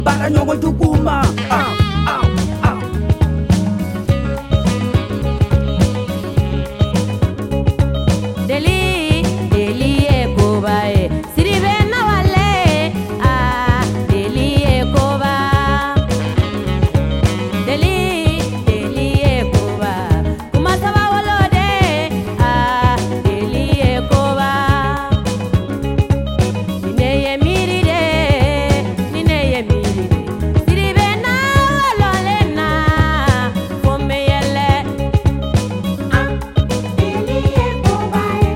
Para nyongo tukuma. Deli, deli e koba e. Siribe na wale, ah, deli e koba. Deli, deli e koba. Kuma saba wolode, ah, deli e koba. Nine ye miri de, nine ye miri de. Siribe na wolole na, fome yele. Ah, deli e koba e.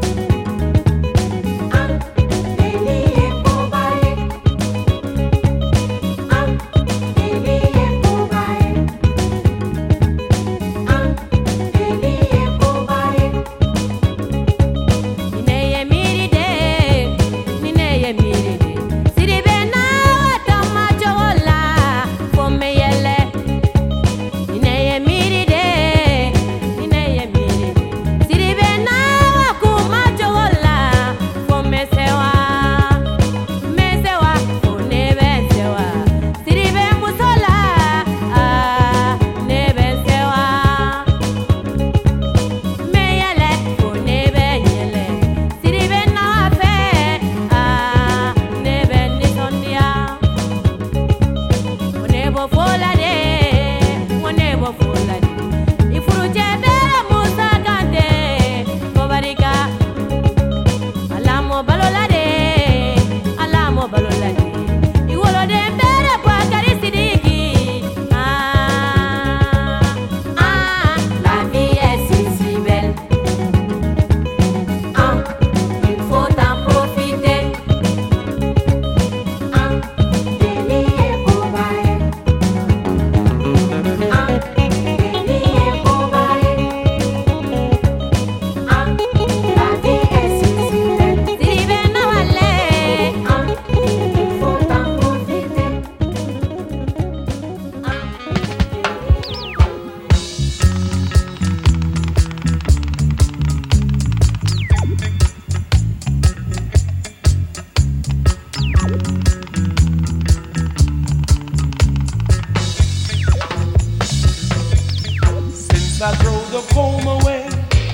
Ah, deli e koba e. Ah, deli e koba e. Ah, deli e koba e. Nine ye miri de, nine ye miri de. Siribe na watama jowola, fome yele. Nine ye miri de, nine ye miri de. Siribe na wakuma jowola, fome sewa. Mesewa, fonebe sewa. Siribe musola, ah, nebe sewa. Meyele, fonebe nyele. Siribe na wafe, ah, nebe nisondia. Onebo fola de, onebo fola de. Ifuru jebe musa kante, kobarika. Alamo balola de, alamo balola de. Iwolo de mbere kwa kari sidiki. Ah, ah, la vie est si belle. Ah, il faut en profiter. Ah, deli e koba e. Ah, deli e koba e. Ah, la vie est si belle. Siribe na wale. Ah, il faut en profiter. Since I throw the comb away,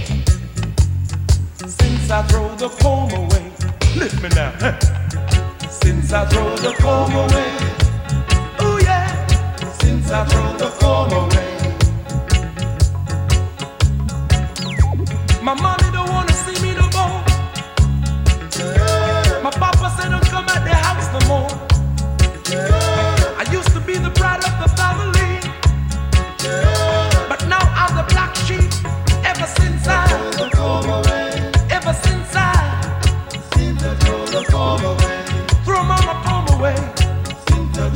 since I throw the comb away, lift me now. Huh. Since I throw the comb away, oh yeah. Since I throw the comb away, my mommy don't wanna see me no more. My papa said don't come at the house no more. I used to be the pride of the family, but now I'm the black sheep. Ever since I throw mama comb away,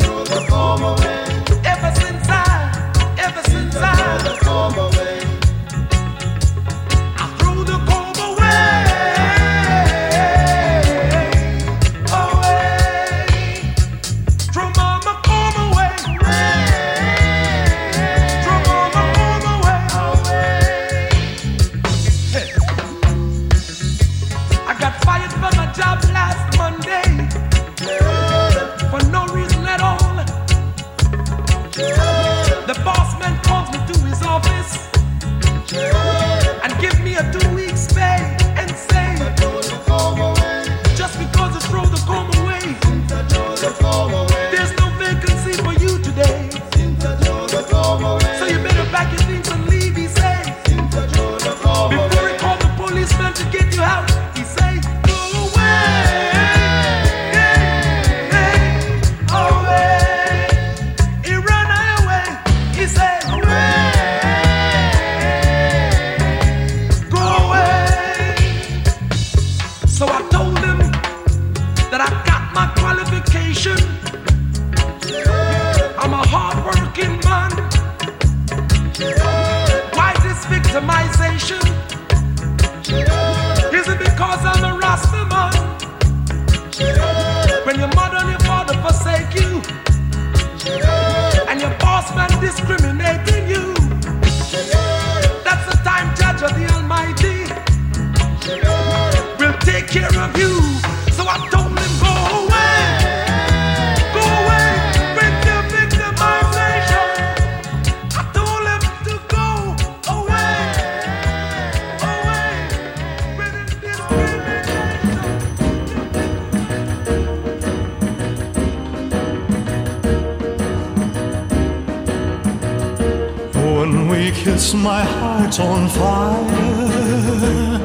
kiss, my heart's on fire,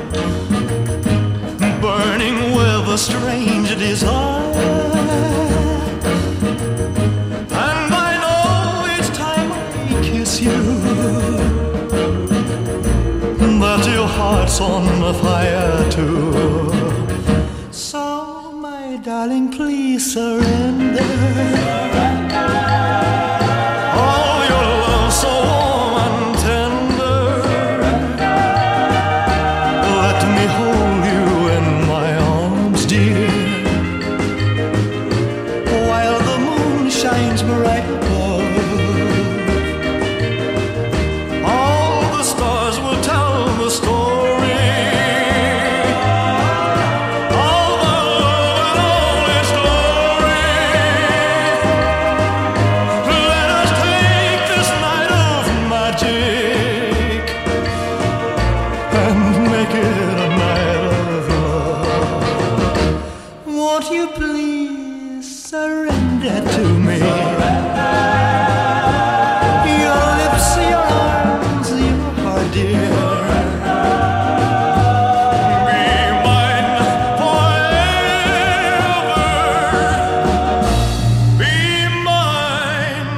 burning with a strange desire. And I know each time I kiss you that your heart's on fire too. So, my darling, please surrender. Oh, your love so warm and tender. Let me hold you in my arms, dear, while the moon shines bright above. All the stars will tell the story. All the love and all its glory. Let us take this night of magic and make it a night of love. Won't you please surrender to me? Your lips, your arms, your heart, dear. Be mine forever. Be mine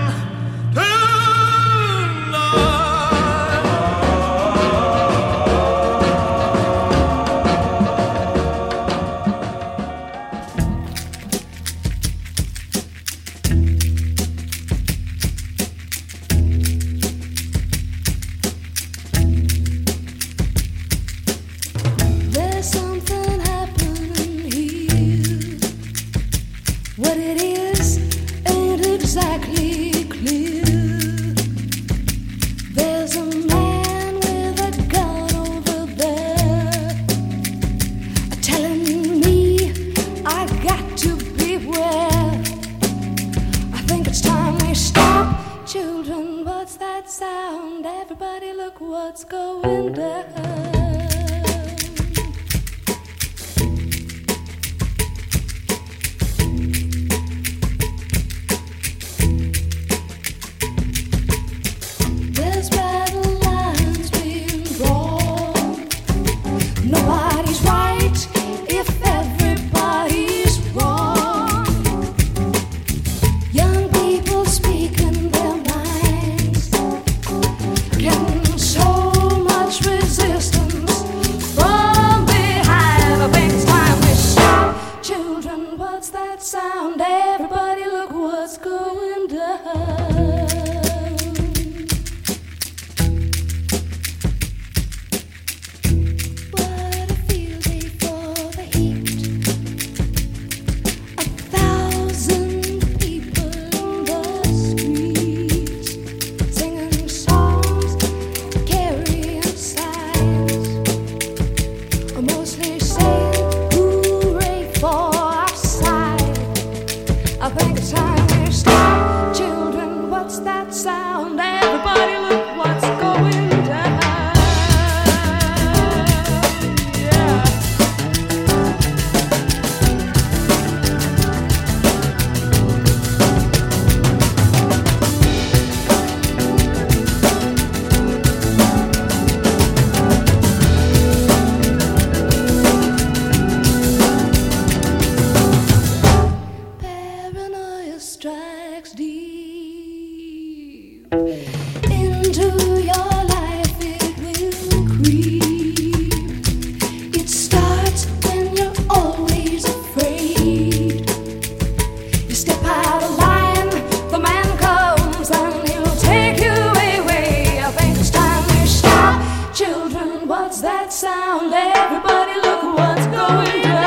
There's something happening here. What it is ain't exactly clear. There's a man with a gun over there, telling me I got to beware. I think it's time we stop. Children, what's that sound? Everybody look what's going down. There's battle lines being drawn. Nobody's right if everybody's wrong. Young people speaking their minds, getting so much resistance from behind. I think it's time we stop. Children, what's that sound? Everybody look what's going down. What a field day for the heat. 1,000 people in the streets, singing songs, carrying signs, mostly saying hooray for our side. I think it's time we stop. Children, what's that sound? Everybody look what's going down. Yeah. Paranoia strikes deep into your life. It will creep. It starts when you're always afraid. You step out of line, the man comes and he'll take you away. I think it's time we stop. Children, what's that sound? Everybody look what's going down.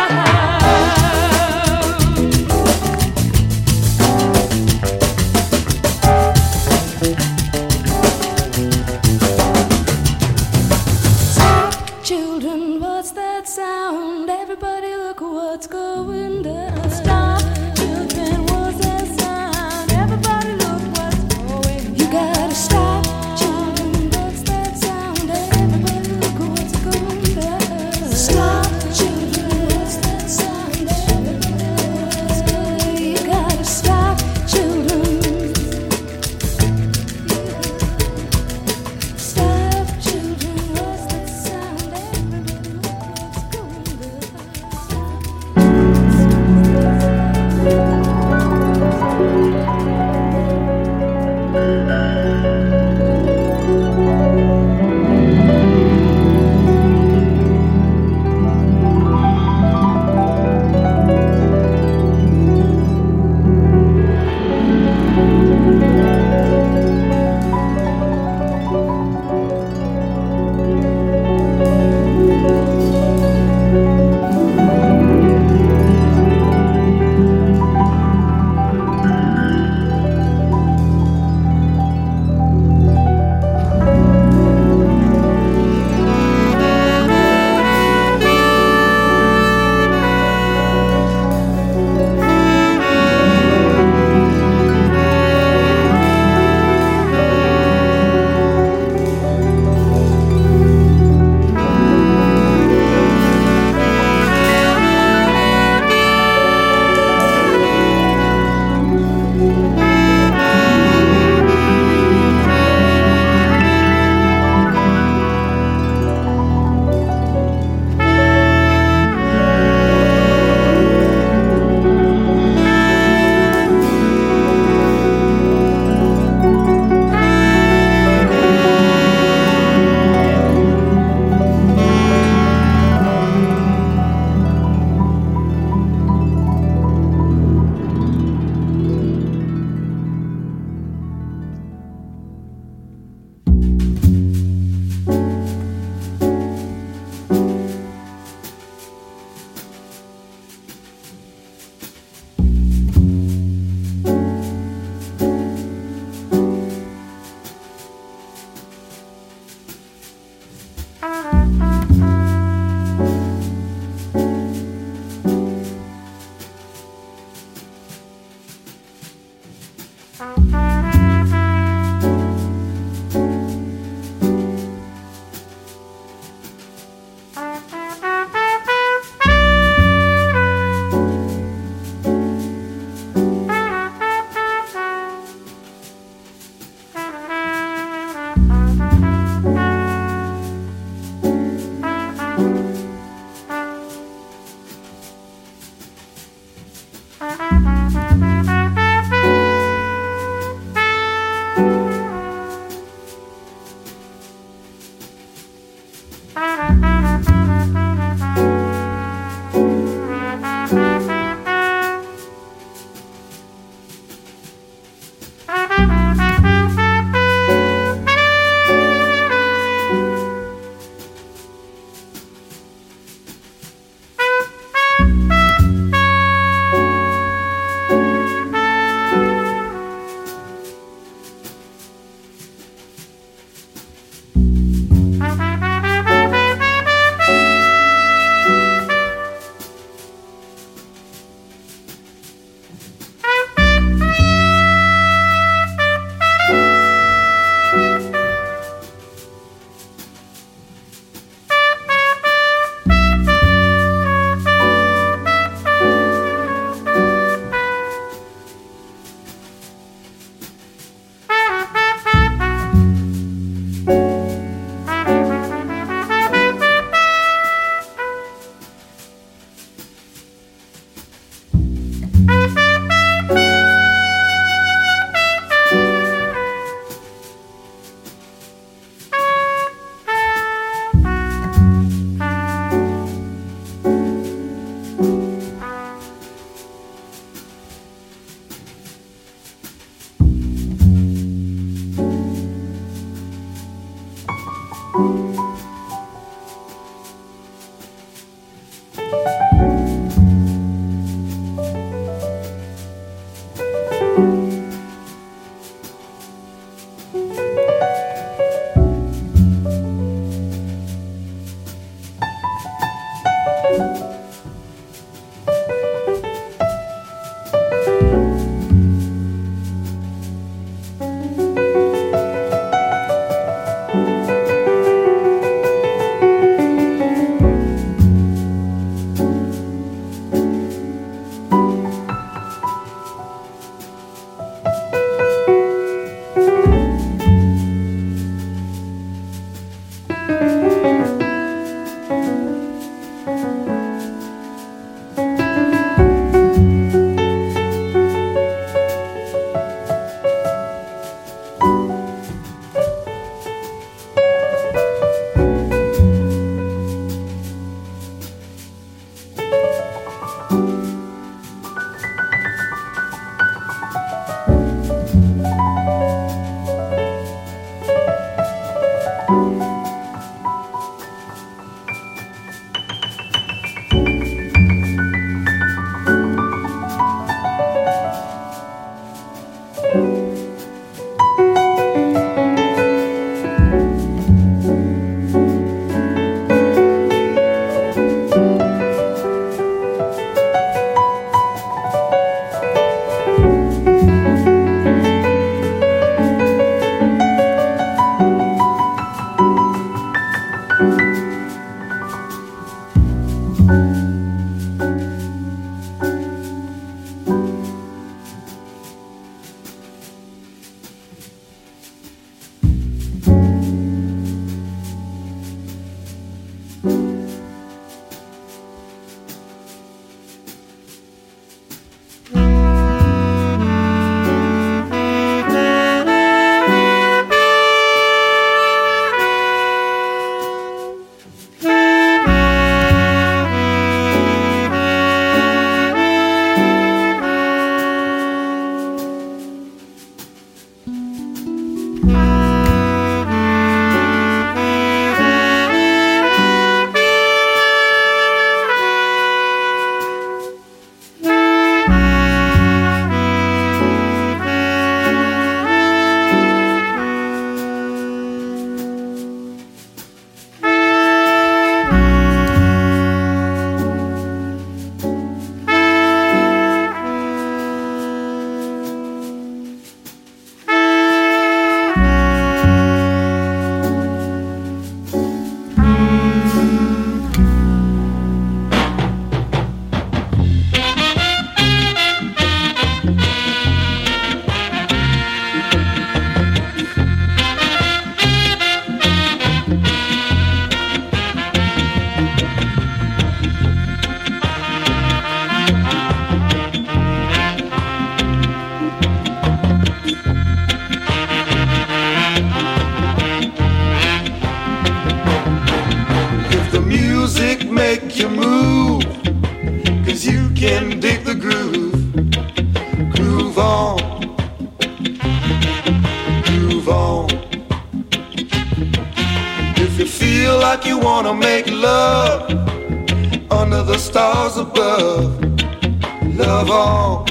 like you wanna make love under the stars above. Love on,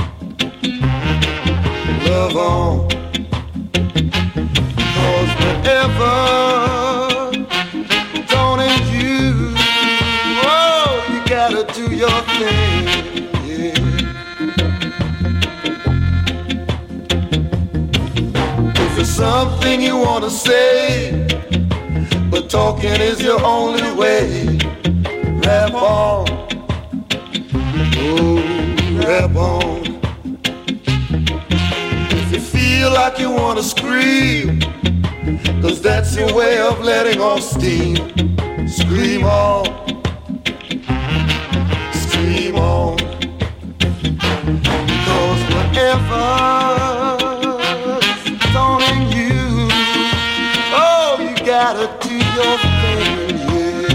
love on. 'Cause whenever dawning you, oh, you gotta do your thing, yeah. If there's something you wanna say, but talking is your only way, rap on, oh, rap on. If you feel like you wanna scream, 'cause that's your way of letting off steam, scream on, scream on. 'Cause whatever's dawning you, oh, you gotta do your thing, yeah.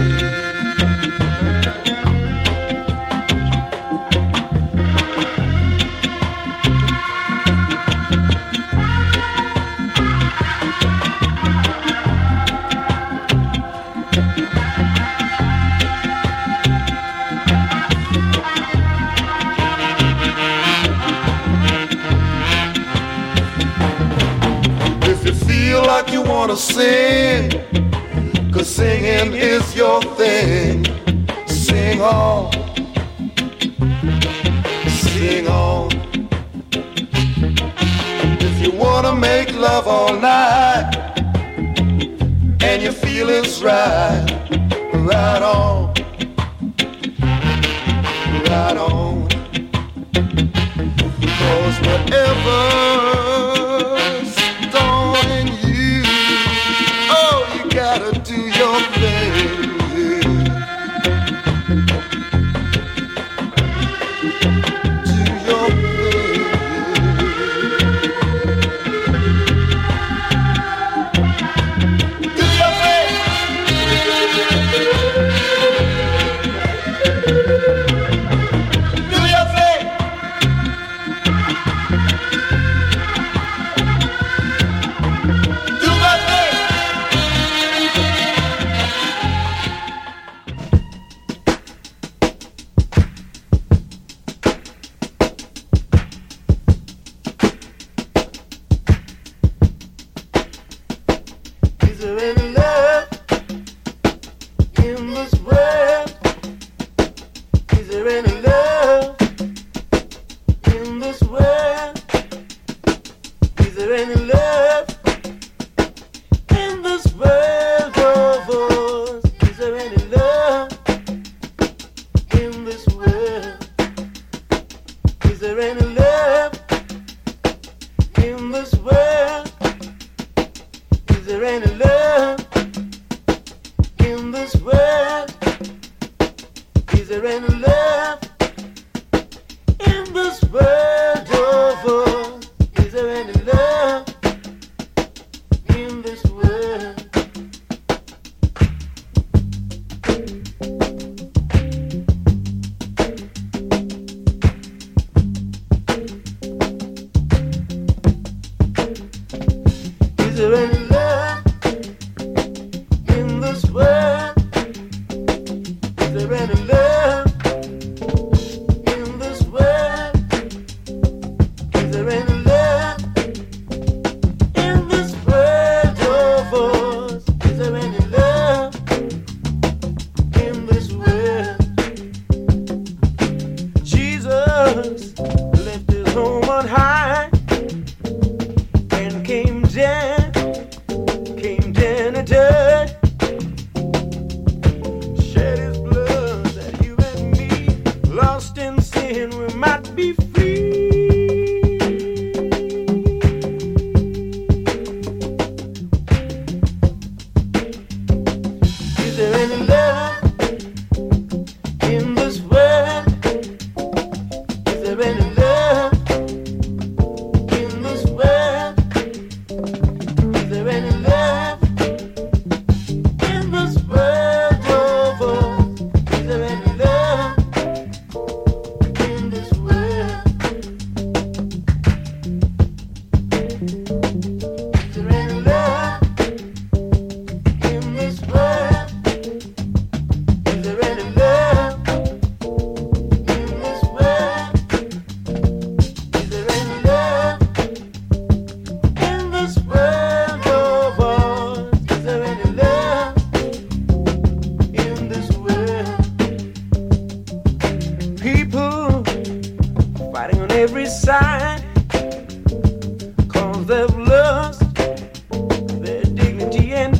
Like you wanna sing, 'cause singing is your thing. Sing on, sing on. If you wanna make love all night and you feel it's right, right on, right on. 'Cause whatever gotta do your thing, yeah. Do your thing, yeah. Do your thing. Do your thing. Do my thing.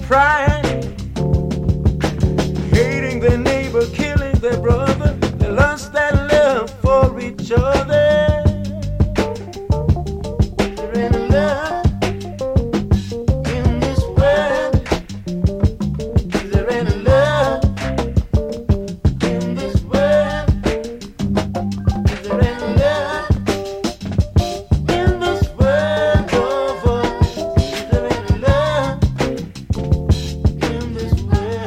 pride, hating their neighbor, killing their brother. They lost that love for each other. There ain't love in this world. There ain't love in this world. There ain't love in this world. Oh, there ain't love in this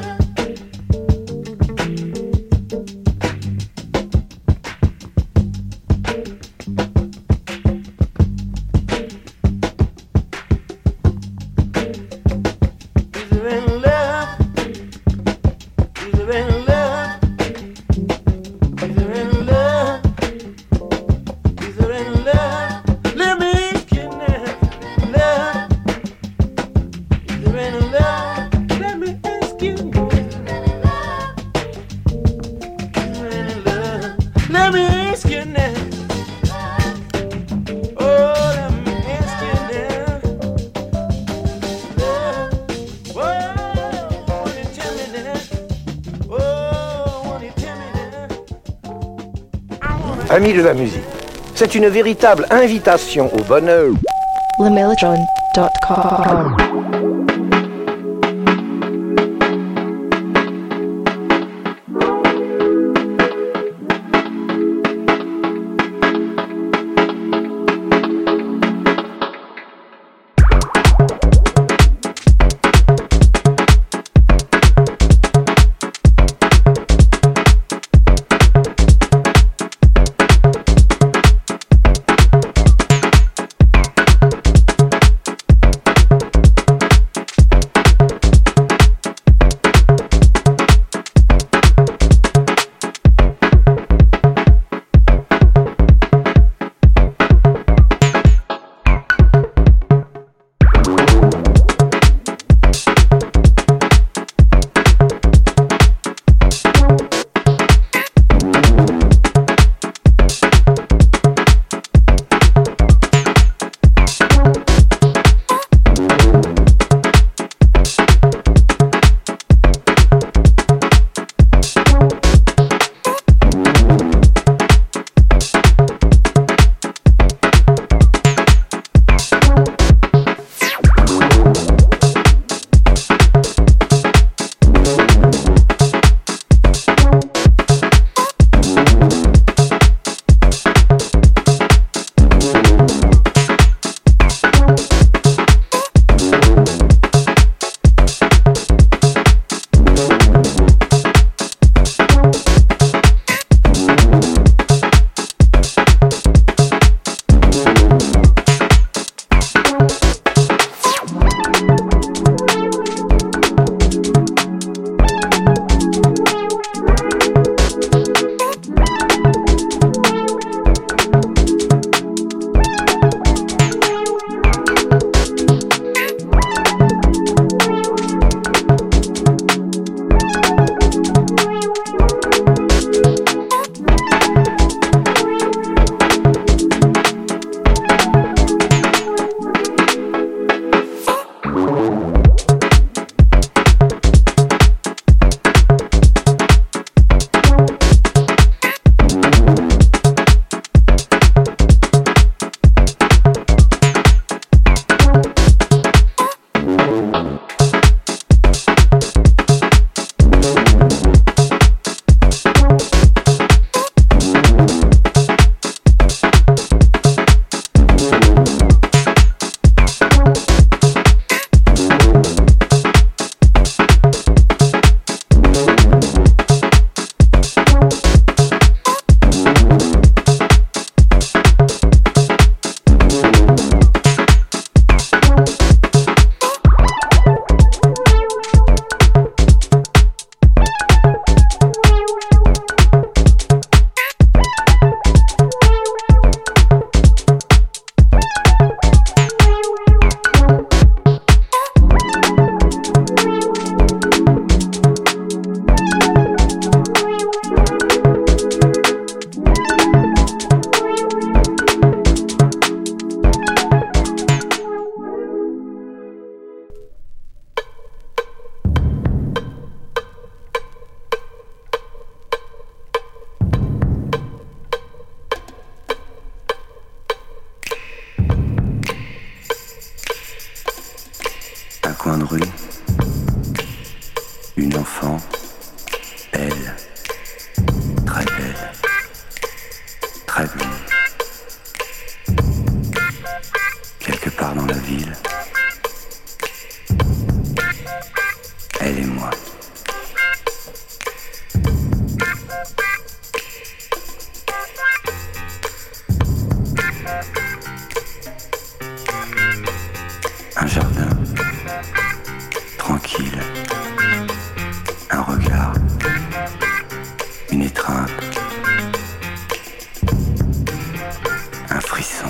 Amis de la musique, c'est une véritable invitation au bonheur. LeMellotron.com coin de rue, une enfant, belle, très blonde. Quelque part dans la ville, elle et moi. Un jardin, tranquille, un regard, une étreinte, un frisson,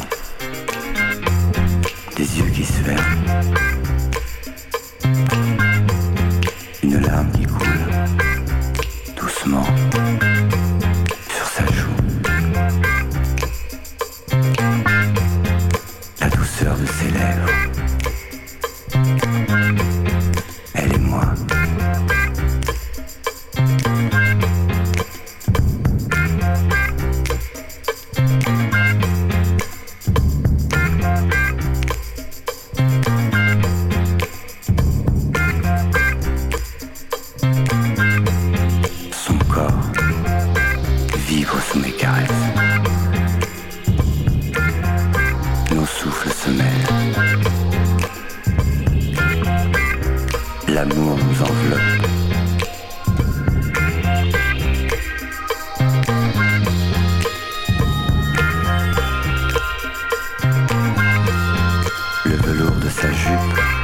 des yeux qui se ferment, une larme qui coule doucement sur sa joue, la douceur de ses lèvres. Elle et moi. Son corps vibre sous mes caresses. Nos souffles se mêlent. L'amour nous enveloppe. Le velours de sa jupe